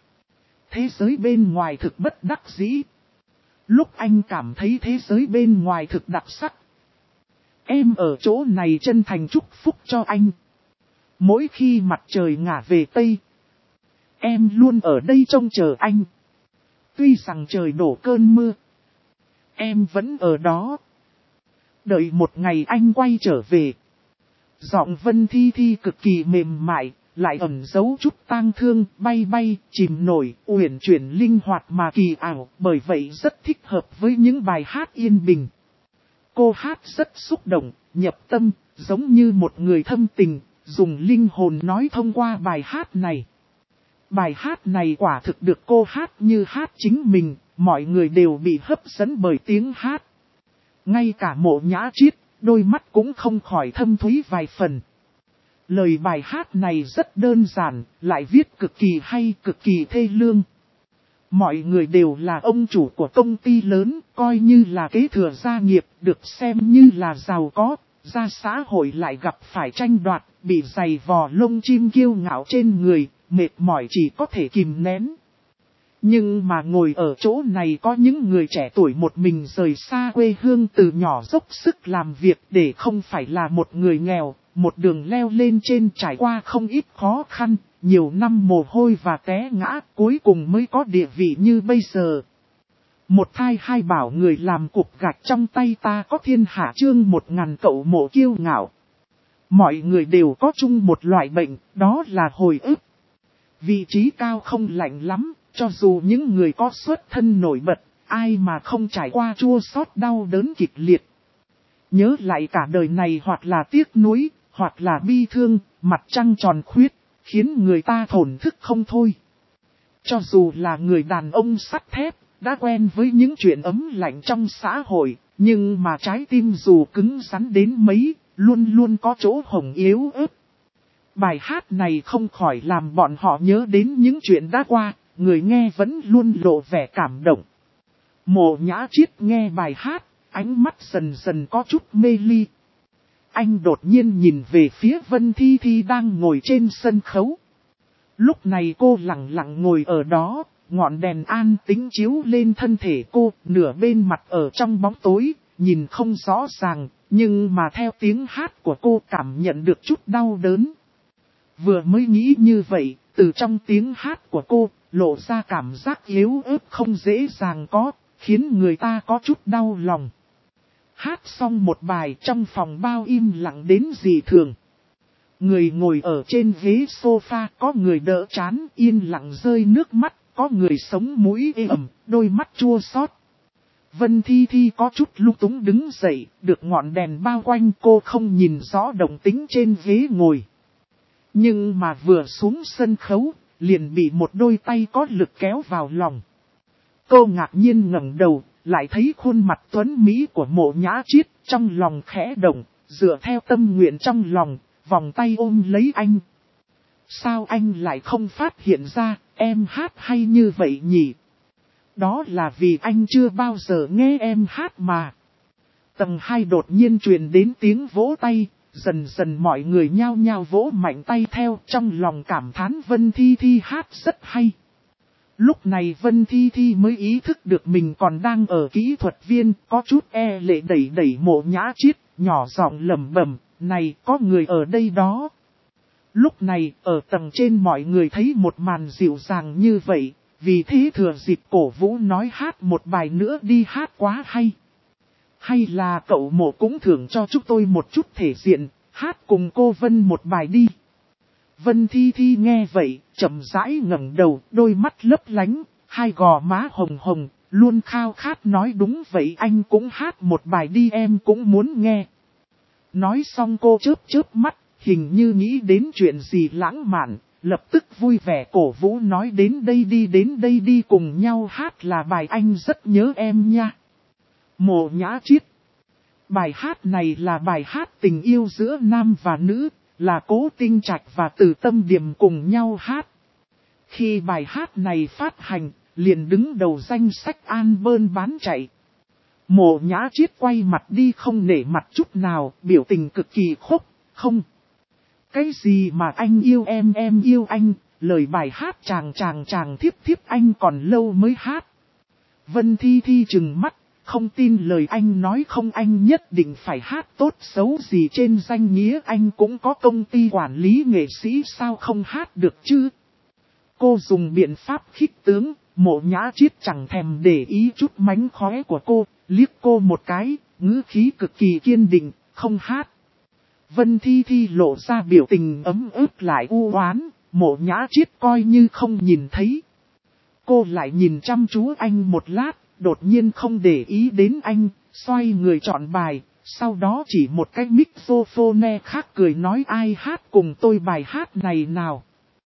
Speaker 1: Thế giới bên ngoài thực bất đắc dĩ. Lúc anh cảm thấy thế giới bên ngoài thực đặc sắc, em ở chỗ này chân thành chúc phúc cho anh. Mỗi khi mặt trời ngả về Tây, em luôn ở đây trông chờ anh. Tuy rằng trời đổ cơn mưa, em vẫn ở đó. Đợi một ngày anh quay trở về. Giọng Vân Thi Thi cực kỳ mềm mại, lại ẩn giấu chút tang thương, bay bay, chìm nổi, uyển chuyển linh hoạt mà kỳ ảo, bởi vậy rất thích hợp với những bài hát yên bình. Cô hát rất xúc động, nhập tâm, giống như một người thâm tình, dùng linh hồn nói thông qua bài hát này. Bài hát này quả thực được cô hát như hát chính mình, mọi người đều bị hấp dẫn bởi tiếng hát. Ngay cả Mộ Nhã Chiết, đôi mắt cũng không khỏi thâm thúy vài phần. Lời bài hát này rất đơn giản, lại viết cực kỳ hay, cực kỳ thê lương. Mọi người đều là ông chủ của công ty lớn, coi như là kế thừa gia nghiệp, được xem như là giàu có, ra xã hội lại gặp phải tranh đoạt, bị giày vò lông chim kiêu ngạo trên người, mệt mỏi chỉ có thể kìm nén. Nhưng mà ngồi ở chỗ này có những người trẻ tuổi một mình rời xa quê hương từ nhỏ dốc sức làm việc để không phải là một người nghèo, một đường leo lên trên trải qua không ít khó khăn, nhiều năm mồ hôi và té ngã cuối cùng mới có địa vị như bây giờ. Một thai hai bảo người làm cục gạch trong tay ta có thiên hạ chương 1000 cậu Mộ kiêu ngạo. Mọi người đều có chung một loại bệnh, đó là hồi ức. Vị trí cao không lạnh lắm, cho dù những người có xuất thân nổi bật, ai mà không trải qua chua xót đau đớn kịch liệt. Nhớ lại cả đời này hoặc là tiếc nuối, hoặc là bi thương, mặt trăng tròn khuyết, khiến người ta thổn thức không thôi. Cho dù là người đàn ông sắt thép, đã quen với những chuyện ấm lạnh trong xã hội, nhưng mà trái tim dù cứng rắn đến mấy, luôn luôn có chỗ hồng yếu ớt. Bài hát này không khỏi làm bọn họ nhớ đến những chuyện đã qua, người nghe vẫn luôn lộ vẻ cảm động. Mộ Nhã Chiết nghe bài hát, ánh mắt dần dần có chút mê ly. Anh đột nhiên nhìn về phía Vân Thi Thi đang ngồi trên sân khấu. Lúc này cô lặng lặng ngồi ở đó, ngọn đèn an tĩnh chiếu lên thân thể cô, nửa bên mặt ở trong bóng tối, nhìn không rõ ràng, nhưng mà theo tiếng hát của cô cảm nhận được chút đau đớn. Vừa mới nghĩ như vậy, từ trong tiếng hát của cô, lộ ra cảm giác yếu ớt không dễ dàng có, khiến người ta có chút đau lòng. Hát xong một bài trong phòng bao im lặng đến dị thường. Người ngồi ở trên ghế sofa, có người đỡ chán yên lặng rơi nước mắt, có người sống mũi ê ẩm, đôi mắt chua xót. Vân Thi Thi có chút lung túng đứng dậy, được ngọn đèn bao quanh cô không nhìn rõ động tĩnh trên ghế ngồi. Nhưng mà vừa xuống sân khấu, liền bị một đôi tay có lực kéo vào lòng. Cô ngạc nhiên ngẩng đầu, lại thấy khuôn mặt tuấn mỹ của Mộ Nhã Chiết, trong lòng khẽ động, dựa theo tâm nguyện trong lòng, vòng tay ôm lấy anh. Sao anh lại không phát hiện ra, em hát hay như vậy nhỉ? Đó là vì anh chưa bao giờ nghe em hát mà. Tầng 2 đột nhiên truyền đến tiếng vỗ tay, dần dần mọi người nhao nhao vỗ mạnh tay theo, trong lòng cảm thán Vân Thi Thi hát rất hay. Lúc này Vân Thi Thi mới ý thức được mình còn đang ở kỹ thuật viên, có chút e lệ đẩy đẩy Mộ Nhã Chiết, nhỏ giọng lẩm bẩm, này có người ở đây đó. Lúc này ở tầng trên mọi người thấy một màn dịu dàng như vậy, vì thế thừa dịp cổ vũ nói hát một bài nữa đi, hát quá hay. Hay là cậu Mộ cũng thưởng cho chúng tôi một chút thể diện, hát cùng cô Vân một bài đi. Vân Thi Thi nghe vậy, chậm rãi ngẩng đầu, đôi mắt lấp lánh, hai gò má hồng hồng, luôn khao khát nói đúng vậy anh cũng hát một bài đi em cũng muốn nghe. Nói xong cô chớp chớp mắt, hình như nghĩ đến chuyện gì lãng mạn, lập tức vui vẻ cổ vũ nói đến đây đi cùng nhau hát là bài anh rất nhớ em nha. Mộ Nhã Chiết. Bài hát này là bài hát tình yêu giữa nam và nữ, là Cố Tinh Trạch và Từ Tâm Điềm cùng nhau hát. Khi bài hát này phát hành, liền đứng đầu danh sách album bán chạy. Mộ Nhã Chiết quay mặt đi không nể mặt chút nào, biểu tình cực kỳ khốc, không. Cái gì mà anh yêu em yêu anh, lời bài hát chàng thiếp anh còn lâu mới hát. Vân Thi Thi trừng mắt, không tin lời anh nói không, anh nhất định phải hát tốt xấu gì trên danh nghĩa anh cũng có công ty quản lý nghệ sĩ sao không hát được chứ. Cô dùng biện pháp khích tướng, Mộ Nhã Chiết chẳng thèm để ý chút mánh khóe của cô, liếc cô một cái, ngữ khí cực kỳ kiên định, không hát. Vân Thi Thi lộ ra biểu tình ấm ức lại u oán, Mộ Nhã Chiết coi như không nhìn thấy. Cô lại nhìn chăm chú anh một lát, đột nhiên không để ý đến anh, xoay người chọn bài, sau đó chỉ một cái microphone khác cười nói ai hát cùng tôi bài hát này nào.